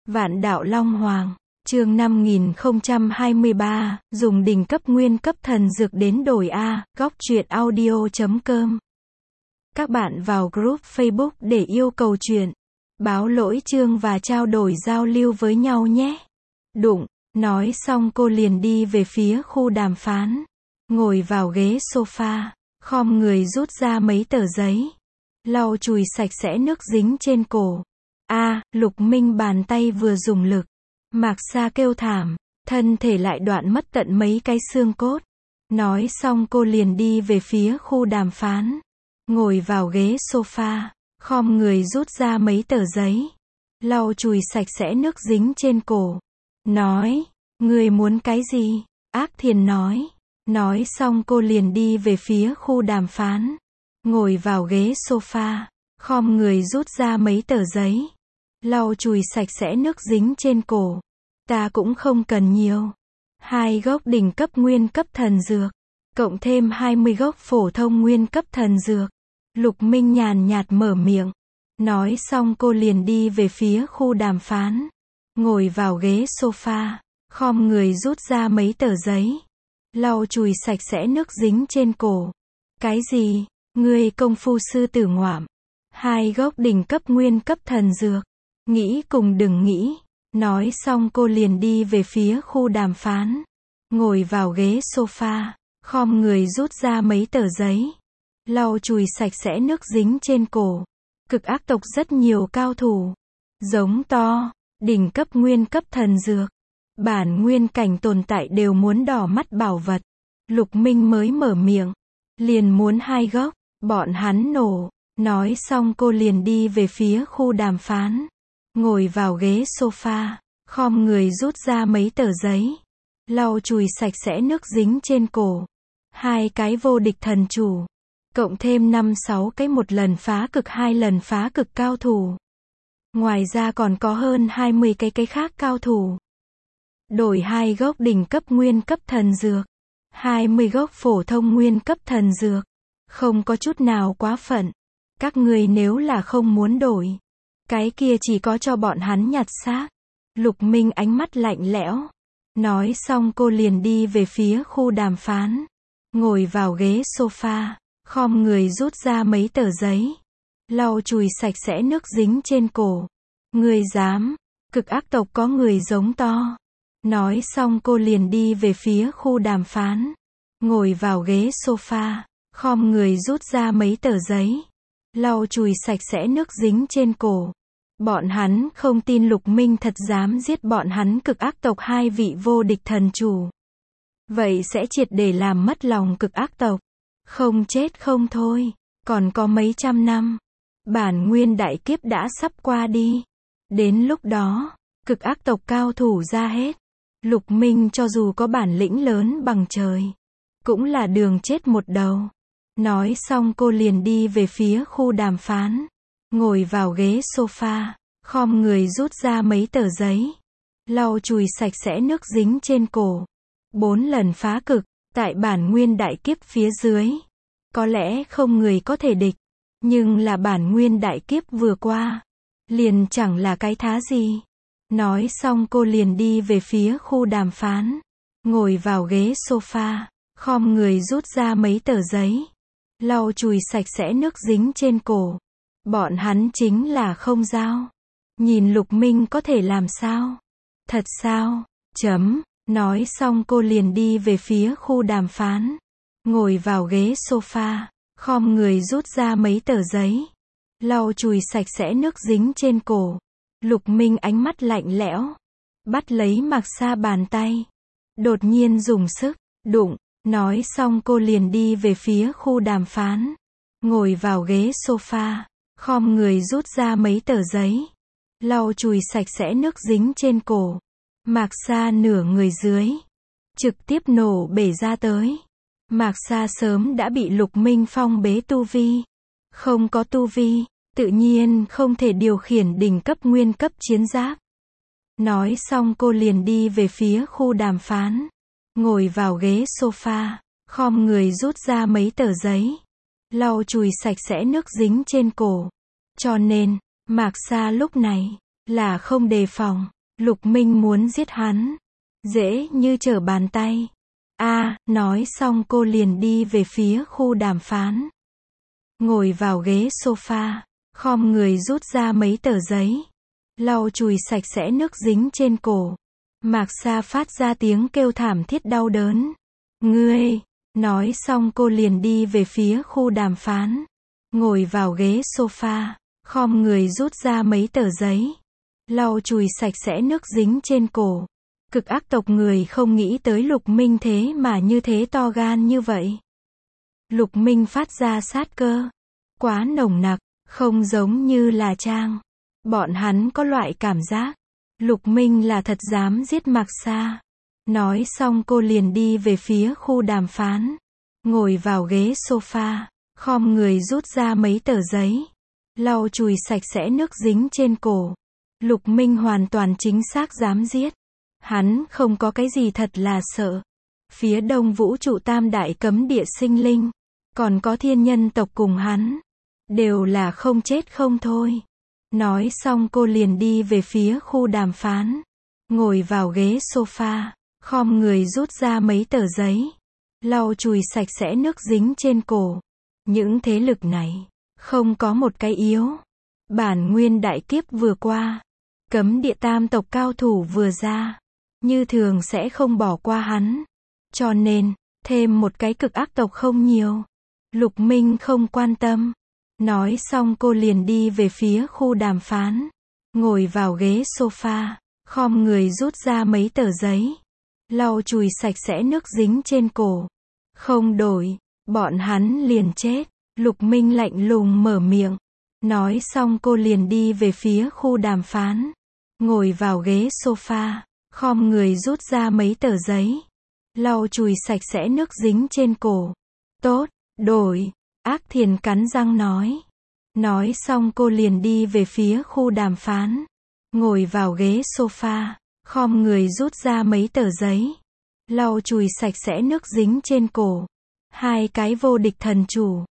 Vạn đạo Long Hoàng, chương 5023, dùng đỉnh cấp nguyên cấp thần dược đến đổi A, góc truyện audio.com. Các bạn vào group Facebook để yêu cầu chuyện, báo lỗi chương và trao đổi giao lưu với nhau nhé. Đụng, nói xong cô liền đi về phía khu đàm phán. Ngồi vào ghế sofa, khom người rút ra mấy tờ giấy. Lau chùi sạch sẽ nước dính trên cổ. Lục Minh bàn tay vừa dùng lực. Mạc Sa kêu thảm, thân thể lại đoạn mất tận mấy cái xương cốt. Nói xong cô liền đi về phía khu đàm phán. Ngồi vào ghế sofa, khom người rút ra mấy tờ giấy. Lau chùi sạch sẽ nước dính trên cổ. Nói, người muốn cái gì? Ác Thiền nói. Nói xong cô liền đi về phía khu đàm phán. Ngồi vào ghế sofa, khom người rút ra mấy tờ giấy. Lau chùi sạch sẽ nước dính trên cổ. Ta cũng không cần nhiều. 2 gốc đỉnh cấp nguyên cấp thần dược. Cộng thêm 20 gốc phổ thông nguyên cấp thần dược. Lục Minh nhàn nhạt mở miệng. Nói xong cô liền đi về phía khu đàm phán. Ngồi vào ghế sofa, khom người rút ra mấy tờ giấy. Lau chùi sạch sẽ nước dính trên cổ. Cái gì? Ngươi công phu sư tử ngoạm. 2 gốc đỉnh cấp nguyên cấp thần dược. Nghĩ cùng đừng nghĩ. Nói xong cô liền đi về phía khu đàm phán. Ngồi vào ghế sofa, khom người rút ra mấy tờ giấy. Lau chùi sạch sẽ nước dính trên cổ. Cực ác tộc rất nhiều cao thủ. Giống to, đỉnh cấp nguyên cấp thần dược. Bản nguyên cảnh tồn tại đều muốn đỏ mắt bảo vật. Lục Minh mới mở miệng. Liền muốn 2 gốc, bọn hắn nổ. Nói xong cô liền đi về phía khu đàm phán. Ngồi vào ghế sofa, khom người rút ra mấy tờ giấy. Lau chùi sạch sẽ nước dính trên cổ. 2 cái vô địch thần chủ. Cộng thêm 5-6 cái 1 lần phá cực 2 lần phá cực cao thủ. Ngoài ra còn có hơn 20 cái khác cao thủ. Đổi 2 gốc đỉnh cấp nguyên cấp thần dược. 20 gốc phổ thông nguyên cấp thần dược. Không có chút nào quá phận. Các người nếu là không muốn đổi, cái kia chỉ có cho bọn hắn nhặt xác. Lục Minh ánh mắt lạnh lẽo. Nói xong cô liền đi về phía khu đàm phán. Ngồi vào ghế sofa, khom người rút ra mấy tờ giấy. Lau chùi sạch sẽ nước dính trên cổ. Người dám? Cực ác tộc có người giống to. Nói xong cô liền đi về phía khu đàm phán. Ngồi vào ghế sofa, khom người rút ra mấy tờ giấy. Lau chùi sạch sẽ nước dính trên cổ. Bọn hắn không tin Lục Minh thật dám giết bọn hắn cực ác tộc 2 vị vô địch thần chủ. Vậy sẽ triệt để làm mất lòng cực ác tộc. Không chết không thôi. Còn có mấy trăm năm. Bản nguyên đại kiếp đã sắp qua đi. Đến lúc đó, cực ác tộc cao thủ ra hết. Lục Minh cho dù có bản lĩnh lớn bằng trời, cũng là đường chết một đầu. Nói xong cô liền đi về phía khu đàm phán. Ngồi vào ghế sofa, khom người rút ra mấy tờ giấy. Lau chùi sạch sẽ nước dính trên cổ. 4 lần phá cực, tại bản nguyên đại kiếp phía dưới. Có lẽ không người có thể địch. Nhưng là bản nguyên đại kiếp vừa qua. Liền chẳng là cái thá gì. Nói xong cô liền đi về phía khu đàm phán. Ngồi vào ghế sofa, khom người rút ra mấy tờ giấy. Lau chùi sạch sẽ nước dính trên cổ. Bọn hắn chính là không giao. Nhìn Lục Minh có thể làm sao? Thật sao? Nói xong cô liền đi về phía khu đàm phán. Ngồi vào ghế sofa, khom người rút ra mấy tờ giấy. Lau chùi sạch sẽ nước dính trên cổ. Lục Minh ánh mắt lạnh lẽo. Bắt lấy Mạc Sa bàn tay. Đột nhiên dùng sức. Đụng. Nói xong cô liền đi về phía khu đàm phán. Ngồi vào ghế sofa, khom người rút ra mấy tờ giấy. Lau chùi sạch sẽ nước dính trên cổ. Mạc Sa nửa người dưới. Trực tiếp nổ bể ra tới. Mạc Sa sớm đã bị Lục Minh phong bế tu vi. Không có tu vi, tự nhiên không thể điều khiển đỉnh cấp nguyên cấp chiến giáp. Nói xong cô liền đi về phía khu đàm phán. Ngồi vào ghế sofa, khom người rút ra mấy tờ giấy. Lau chùi sạch sẽ nước dính trên cổ. Cho nên, Mạc Sa lúc này là không đề phòng. Lục Minh muốn giết hắn. Dễ như trở bàn tay. Nói xong cô liền đi về phía khu đàm phán. Ngồi vào ghế sofa, khom người rút ra mấy tờ giấy. Lau chùi sạch sẽ nước dính trên cổ. Mạc Sa phát ra tiếng kêu thảm thiết đau đớn. Ngươi, nói xong cô liền đi về phía khu đàm phán. Ngồi vào ghế sofa, khom người rút ra mấy tờ giấy. Lau chùi sạch sẽ nước dính trên cổ. Cực ác tộc người không nghĩ tới Lục Minh thế mà như thế to gan như vậy. Lục Minh phát ra sát cơ. Quá nồng nặc, không giống như là trang. Bọn hắn có loại cảm giác. Lục Minh là thật dám giết Mạc Sa. Nói xong cô liền đi về phía khu đàm phán. Ngồi vào ghế sofa, khom người rút ra mấy tờ giấy. Lau chùi sạch sẽ nước dính trên cổ. Lục Minh hoàn toàn chính xác dám giết. Hắn không có cái gì thật là sợ. Phía đông vũ trụ tam đại cấm địa sinh linh. Còn có thiên nhân tộc cùng hắn. Đều là không chết không thôi. Nói xong cô liền đi về phía khu đàm phán. Ngồi vào ghế sofa, khom người rút ra mấy tờ giấy. Lau chùi sạch sẽ nước dính trên cổ. Những thế lực này, không có một cái yếu. Bản nguyên đại kiếp vừa qua. Cấm địa tam tộc cao thủ vừa ra. Như thường sẽ không bỏ qua hắn. Cho nên, thêm một cái cực ác tộc không nhiều. Lục Minh không quan tâm. Nói xong cô liền đi về phía khu đàm phán. Ngồi vào ghế sofa, khom người rút ra mấy tờ giấy. Lau chùi sạch sẽ nước dính trên cổ. Không đổi, bọn hắn liền chết. Lục Minh lạnh lùng mở miệng. Nói xong cô liền đi về phía khu đàm phán. Ngồi vào ghế sofa, khom người rút ra mấy tờ giấy. Lau chùi sạch sẽ nước dính trên cổ. Tốt, đổi. Ác Thiền cắn răng nói. Nói xong cô liền đi về phía khu đàm phán. Ngồi vào ghế sofa, khom người rút ra mấy tờ giấy. Lau chùi sạch sẽ nước dính trên cổ. 2 cái vô địch thần chủ.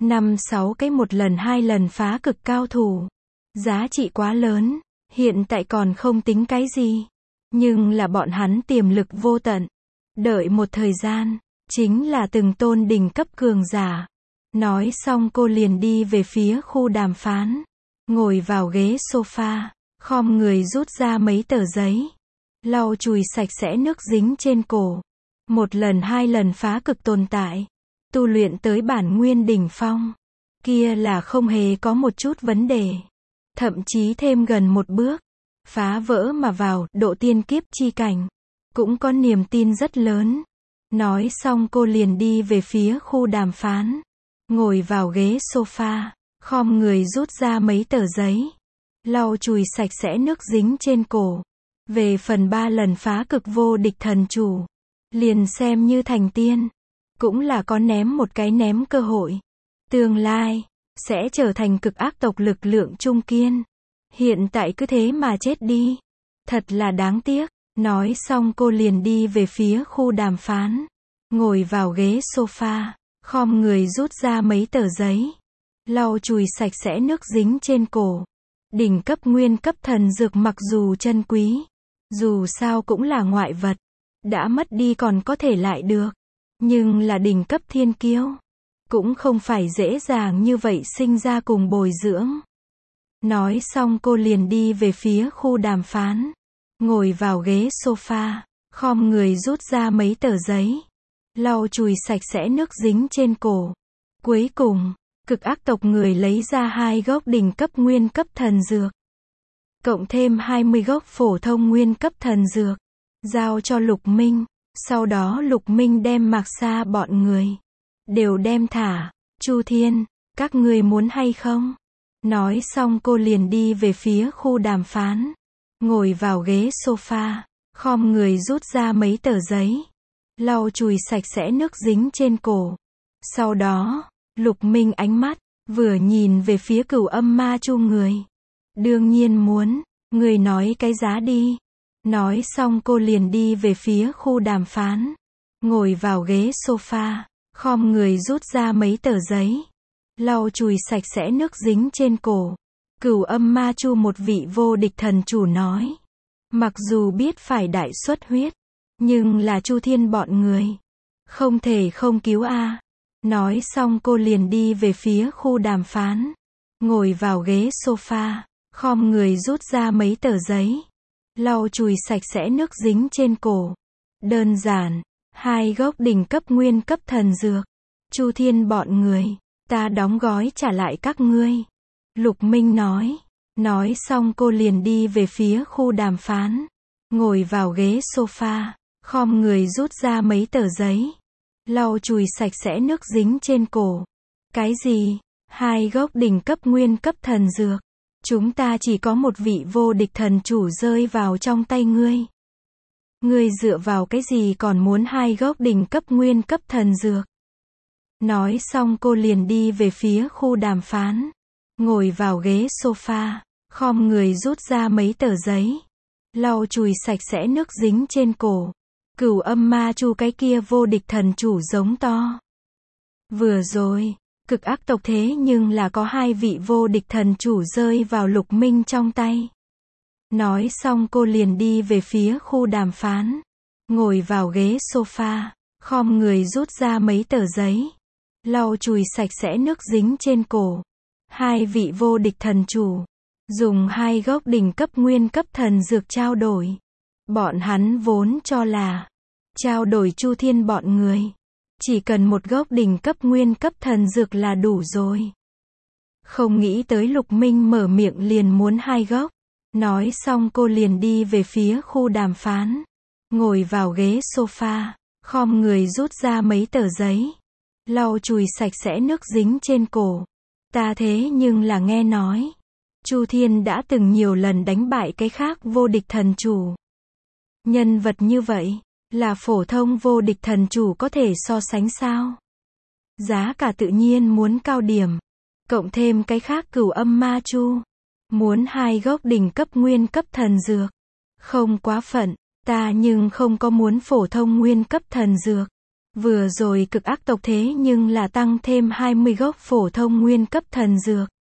5-6 cái 1 lần 2 lần phá cực cao thủ. Giá trị quá lớn, hiện tại còn không tính cái gì. Nhưng là bọn hắn tiềm lực vô tận. Đợi một thời gian, chính là từng tôn đỉnh cấp cường giả. Nói xong cô liền đi về phía khu đàm phán. Ngồi vào ghế sofa, khom người rút ra mấy tờ giấy. Lau chùi sạch sẽ nước dính trên cổ. 1 lần 2 lần phá cực tồn tại. Tu luyện tới bản nguyên đỉnh phong. Kia là không hề có một chút vấn đề. Thậm chí thêm gần một bước. Phá vỡ mà vào độ tiên kiếp chi cảnh. Cũng có niềm tin rất lớn. Nói xong cô liền đi về phía khu đàm phán. Ngồi vào ghế sofa, khom người rút ra mấy tờ giấy. Lau chùi sạch sẽ nước dính trên cổ. Về phần 3 lần phá cực vô địch thần chủ. Liền xem như thành tiên. Cũng là có ném một cái ném cơ hội. Tương lai, sẽ trở thành cực ác tộc lực lượng trung kiên. Hiện tại cứ thế mà chết đi. Thật là đáng tiếc. Nói xong cô liền đi về phía khu đàm phán. Ngồi vào ghế sofa, khom người rút ra mấy tờ giấy. Lau chùi sạch sẽ nước dính trên cổ. Đỉnh cấp nguyên cấp thần dược mặc dù chân quý. Dù sao cũng là ngoại vật. Đã mất đi còn có thể lại được. Nhưng là đỉnh cấp thiên kiêu. Cũng không phải dễ dàng như vậy sinh ra cùng bồi dưỡng. Nói xong cô liền đi về phía khu đàm phán. Ngồi vào ghế sofa, khom người rút ra mấy tờ giấy. Lau chùi sạch sẽ nước dính trên cổ. Cuối cùng, cực ác tộc người lấy ra 2 gốc đỉnh cấp nguyên cấp thần dược. Cộng thêm 20 gốc phổ thông nguyên cấp thần dược. Giao cho Lục Minh. Sau đó Lục Minh đem Mạc Sa bọn người. Đều đem thả. Chu Thiên, các ngươi muốn hay không? Nói xong cô liền đi về phía khu đàm phán. Ngồi vào ghế sofa, khom người rút ra mấy tờ giấy. Lau chùi sạch sẽ nước dính trên cổ. Sau đó, Lục Minh ánh mắt, vừa nhìn về phía Cửu Âm Ma Chu người. Đương nhiên muốn, người nói cái giá đi. Nói xong cô liền đi về phía khu đàm phán. Ngồi vào ghế sofa, khom người rút ra mấy tờ giấy. Lau chùi sạch sẽ nước dính trên cổ. Cửu Âm Ma Chu một vị vô địch thần chủ nói. Mặc dù biết phải đại xuất huyết, nhưng là Chu Thiên bọn người. Không thể không cứu a. Nói xong cô liền đi về phía khu đàm phán. Ngồi vào ghế sofa, khom người rút ra mấy tờ giấy. Lau chùi sạch sẽ nước dính trên cổ. Đơn giản, 2 gốc đỉnh cấp nguyên cấp thần dược. Chu Thiên bọn người, ta đóng gói trả lại các ngươi. Lục Minh nói. Nói xong cô liền đi về phía khu đàm phán. Ngồi vào ghế sofa, khom người rút ra mấy tờ giấy. Lau chùi sạch sẽ nước dính trên cổ. Cái gì? 2 gốc đỉnh cấp nguyên cấp thần dược. Chúng ta chỉ có một vị vô địch thần chủ rơi vào trong tay ngươi. Ngươi dựa vào cái gì còn muốn 2 gốc đỉnh cấp nguyên cấp thần dược? Nói xong cô liền đi về phía khu đàm phán. Ngồi vào ghế sofa, khom người rút ra mấy tờ giấy. Lau chùi sạch sẽ nước dính trên cổ. Cửu Âm Ma Chu cái kia vô địch thần chủ giống to. Vừa rồi, cực ác tộc thế nhưng là có 2 vị vô địch thần chủ rơi vào Lục Minh trong tay. Nói xong cô liền đi về phía khu đàm phán. Ngồi vào ghế sofa, khom người rút ra mấy tờ giấy. Lau chùi sạch sẽ nước dính trên cổ. 2 vị vô địch thần chủ. Dùng 2 gốc đỉnh cấp nguyên cấp thần dược trao đổi. Bọn hắn vốn cho là trao đổi Chu Thiên bọn người. Chỉ cần một gốc đỉnh cấp nguyên cấp thần dược là đủ rồi. Không nghĩ tới Lục Minh mở miệng liền muốn 2 gốc. Nói xong cô liền đi về phía khu đàm phán. Ngồi vào ghế sofa, khom người rút ra mấy tờ giấy. Lau chùi sạch sẽ nước dính trên cổ. Ta thế nhưng là nghe nói. Chu Thiên đã từng nhiều lần đánh bại cái khác vô địch thần chủ. Nhân vật như vậy, là phổ thông vô địch thần chủ có thể so sánh sao? Giá cả tự nhiên muốn cao điểm. Cộng thêm cái khác Cửu Âm Ma Chu. Muốn 2 gốc đỉnh cấp nguyên cấp thần dược. Không quá phận, ta nhưng không có muốn phổ thông nguyên cấp thần dược. Vừa rồi cực ác tộc thế nhưng là tăng thêm 20 gốc phổ thông nguyên cấp thần dược.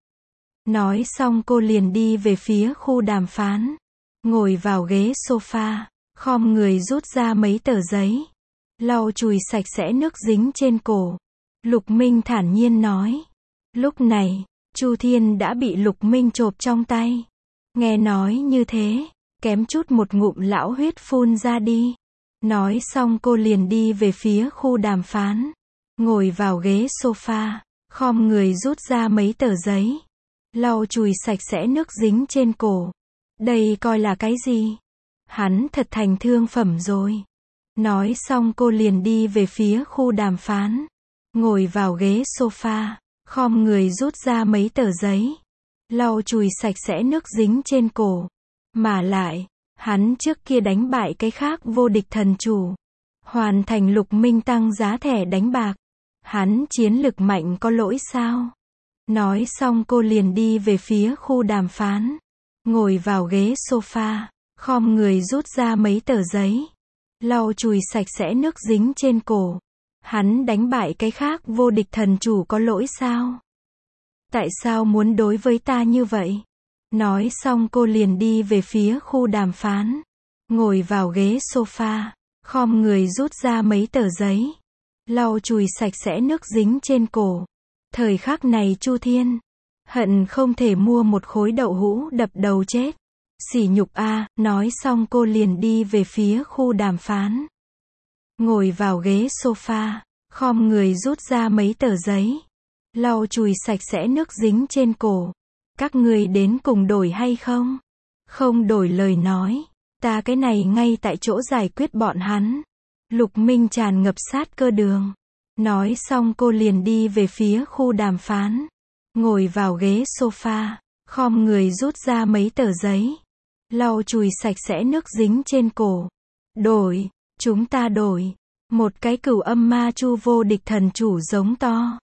Nói xong cô liền đi về phía khu đàm phán. Ngồi vào ghế sofa, khom người rút ra mấy tờ giấy. Lau chùi sạch sẽ nước dính trên cổ. Lục Minh thản nhiên nói. Lúc này, Chu Thiên đã bị Lục Minh chộp trong tay. Nghe nói như thế, kém chút một ngụm lão huyết phun ra đi. Nói xong cô liền đi về phía khu đàm phán. Ngồi vào ghế sofa, khom người rút ra mấy tờ giấy. Lau chùi sạch sẽ nước dính trên cổ. Đây coi là cái gì? Hắn thật thành thương phẩm rồi. Nói xong cô liền đi về phía khu đàm phán. Ngồi vào ghế sofa, khom người rút ra mấy tờ giấy. Lau chùi sạch sẽ nước dính trên cổ. Mà lại, hắn trước kia đánh bại cái khác vô địch thần chủ. Hoàn thành Lục Minh tăng giá thẻ đánh bạc. Hắn chiến lực mạnh có lỗi sao? Nói xong cô liền đi về phía khu đàm phán. Ngồi vào ghế sofa, khom người rút ra mấy tờ giấy. Lau chùi sạch sẽ nước dính trên cổ. Hắn đánh bại cái khác vô địch thần chủ có lỗi sao? Tại sao muốn đối với ta như vậy? Nói xong cô liền đi về phía khu đàm phán. Ngồi vào ghế sofa, khom người rút ra mấy tờ giấy. Lau chùi sạch sẽ nước dính trên cổ. Thời khắc này Chu Thiên hận không thể mua một khối đậu hũ đập đầu chết. Sỉ nhục a. Nói xong cô liền đi về phía khu đàm phán. Ngồi vào ghế sofa, khom người rút ra mấy tờ giấy. Lau chùi sạch sẽ nước dính trên cổ. Các người đến cùng đổi hay không? Không đổi lời nói, ta cái này ngay tại chỗ giải quyết bọn hắn. Lục Minh tràn ngập sát cơ đường. Nói xong cô liền đi về phía khu đàm phán. Ngồi vào ghế sofa, khom người rút ra mấy tờ giấy. Lau chùi sạch sẽ nước dính trên cổ. Đổi, chúng ta đổi. Một cái Cửu Âm Ma Chu vô địch thần chủ giống to.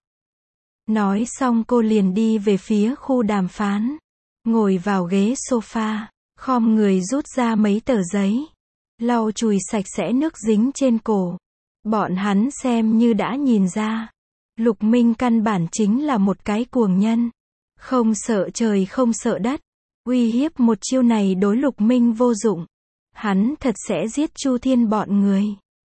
Nói xong cô liền đi về phía khu đàm phán. Ngồi vào ghế sofa, khom người rút ra mấy tờ giấy. Lau chùi sạch sẽ nước dính trên cổ. Bọn hắn xem như đã nhìn ra. Lục Minh căn bản chính là một cái cuồng nhân. Không sợ trời không sợ đất. Uy hiếp một chiêu này đối Lục Minh vô dụng. Hắn thật sẽ giết Chu Thiên bọn người.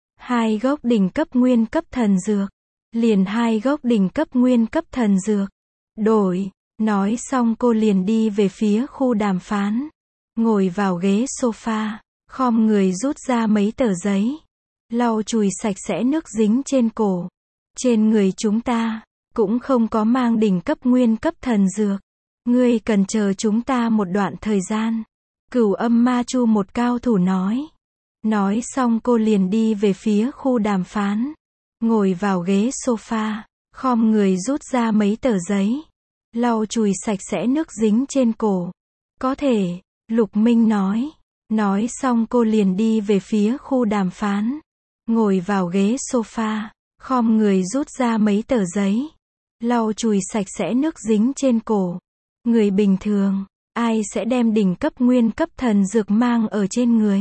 2 gốc đỉnh cấp nguyên cấp thần dược. Liền 2 gốc đỉnh cấp nguyên cấp thần dược. Đổi. Nói xong cô liền đi về phía khu đàm phán. Ngồi vào ghế sofa. Khom người rút ra mấy tờ giấy. Lau chùi sạch sẽ nước dính trên cổ. Trên người chúng ta cũng không có mang đỉnh cấp nguyên cấp thần dược. Ngươi cần chờ chúng ta một đoạn thời gian. Cửu Âm Ma Chu một cao thủ nói. Nói xong cô liền đi về phía khu đàm phán. Ngồi vào ghế sofa. Khom người rút ra mấy tờ giấy. Lau chùi sạch sẽ nước dính trên cổ. Có thể, Lục Minh nói. Nói xong cô liền đi về phía khu đàm phán. Ngồi vào ghế sofa. Khom người rút ra mấy tờ giấy. Lau chùi sạch sẽ nước dính trên cổ. Người bình thường, ai sẽ đem đỉnh cấp nguyên cấp thần dược mang ở trên người?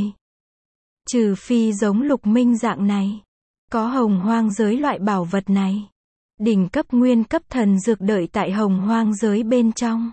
Trừ phi giống Lục Minh dạng này. Có hồng hoang giới loại bảo vật này. Đỉnh cấp nguyên cấp thần dược đợi tại hồng hoang giới bên trong.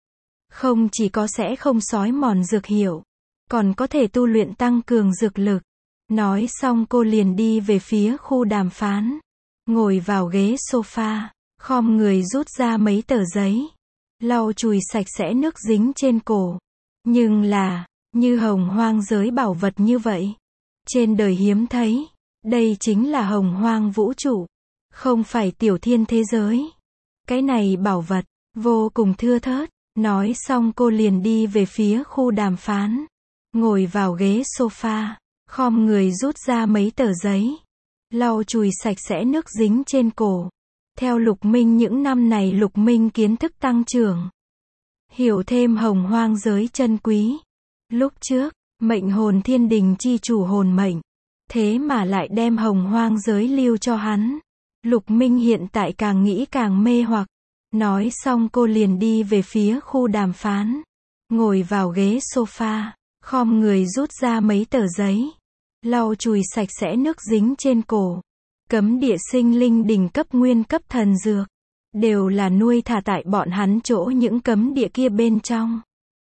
Không chỉ có sẽ không xói mòn dược hiệu, còn có thể tu luyện tăng cường dược lực. Nói xong cô liền đi về phía khu đàm phán. Ngồi vào ghế sofa. Khom người rút ra mấy tờ giấy. Lau chùi sạch sẽ nước dính trên cổ. Nhưng là, như hồng hoang giới bảo vật như vậy. Trên đời hiếm thấy. Đây chính là hồng hoang vũ trụ. Không phải tiểu thiên thế giới. Cái này bảo vật, vô cùng thưa thớt. Nói xong cô liền đi về phía khu đàm phán. Ngồi vào ghế sofa. Khom người rút ra mấy tờ giấy. Lau chùi sạch sẽ nước dính trên cổ. Theo Lục Minh những năm này Lục Minh kiến thức tăng trưởng. Hiểu thêm hồng hoang giới chân quý. Lúc trước, mệnh hồn thiên đình chi chủ hồn mệnh. Thế mà lại đem hồng hoang giới lưu cho hắn. Lục Minh hiện tại càng nghĩ càng mê hoặc. Nói xong cô liền đi về phía khu đàm phán. Ngồi vào ghế sofa. Khom người rút ra mấy tờ giấy. Lau chùi sạch sẽ nước dính trên cổ. Cấm địa sinh linh đỉnh cấp nguyên cấp thần dược. Đều là nuôi thả tại bọn hắn chỗ những cấm địa kia bên trong.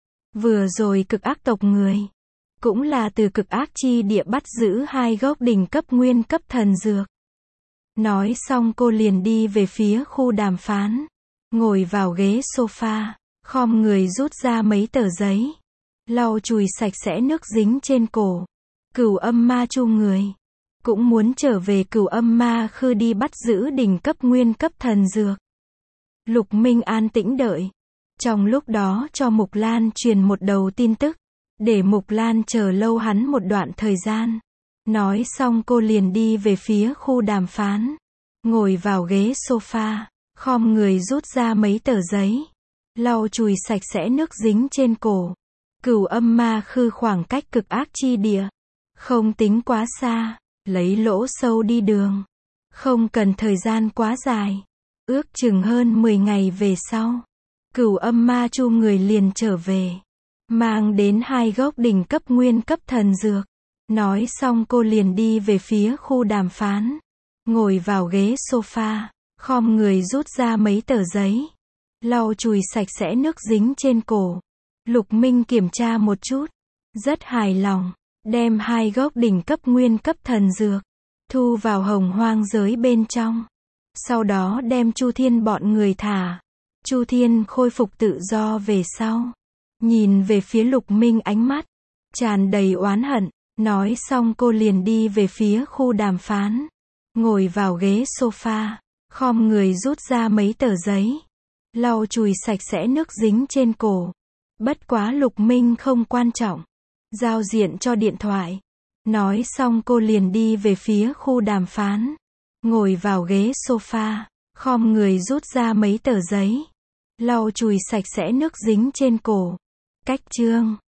Vừa rồi cực ác tộc người. Cũng là từ cực ác chi địa bắt giữ 2 gốc đỉnh cấp nguyên cấp thần dược. Nói xong cô liền đi về phía khu đàm phán. Ngồi vào ghế sofa. Khom người rút ra mấy tờ giấy. Lau chùi sạch sẽ nước dính trên cổ. Cửu Âm Ma Chu người. Cũng muốn trở về Cửu Âm Ma Khư đi bắt giữ đỉnh cấp nguyên cấp thần dược. Lục Minh an tĩnh đợi. Trong lúc đó cho Mục Lan truyền một đầu tin tức. Để Mục Lan chờ lâu hắn một đoạn thời gian. Nói xong cô liền đi về phía khu đàm phán. Ngồi vào ghế sofa. Khom người rút ra mấy tờ giấy. Lau chùi sạch sẽ nước dính trên cổ. Cửu Âm Ma Khư khoảng cách cực ác chi địa. Không tính quá xa. Lấy lỗ sâu đi đường. Không cần thời gian quá dài. Ước chừng hơn 10 ngày về sau. Cửu Âm Ma Chu người liền trở về. Mang đến 2 gốc đỉnh cấp nguyên cấp thần dược. Nói xong cô liền đi về phía khu đàm phán. Ngồi vào ghế sofa. Khom người rút ra mấy tờ giấy. Lau chùi sạch sẽ nước dính trên cổ. Lục Minh kiểm tra một chút. Rất hài lòng. Đem 2 gốc đỉnh cấp nguyên cấp thần dược. Thu vào hồng hoang giới bên trong. Sau đó đem Chu Thiên bọn người thả. Chu Thiên khôi phục tự do về sau. Nhìn về phía Lục Minh ánh mắt. Tràn đầy oán hận. Nói xong cô liền đi về phía khu đàm phán. Ngồi vào ghế sofa. Khom người rút ra mấy tờ giấy. Lau chùi sạch sẽ nước dính trên cổ. Bất quá Lục Minh không quan trọng. Giao diện cho điện thoại. Nói xong cô liền đi về phía khu đàm phán. Ngồi vào ghế sofa. Khom người rút ra mấy tờ giấy. Lau chùi sạch sẽ nước dính trên cổ. Cách chương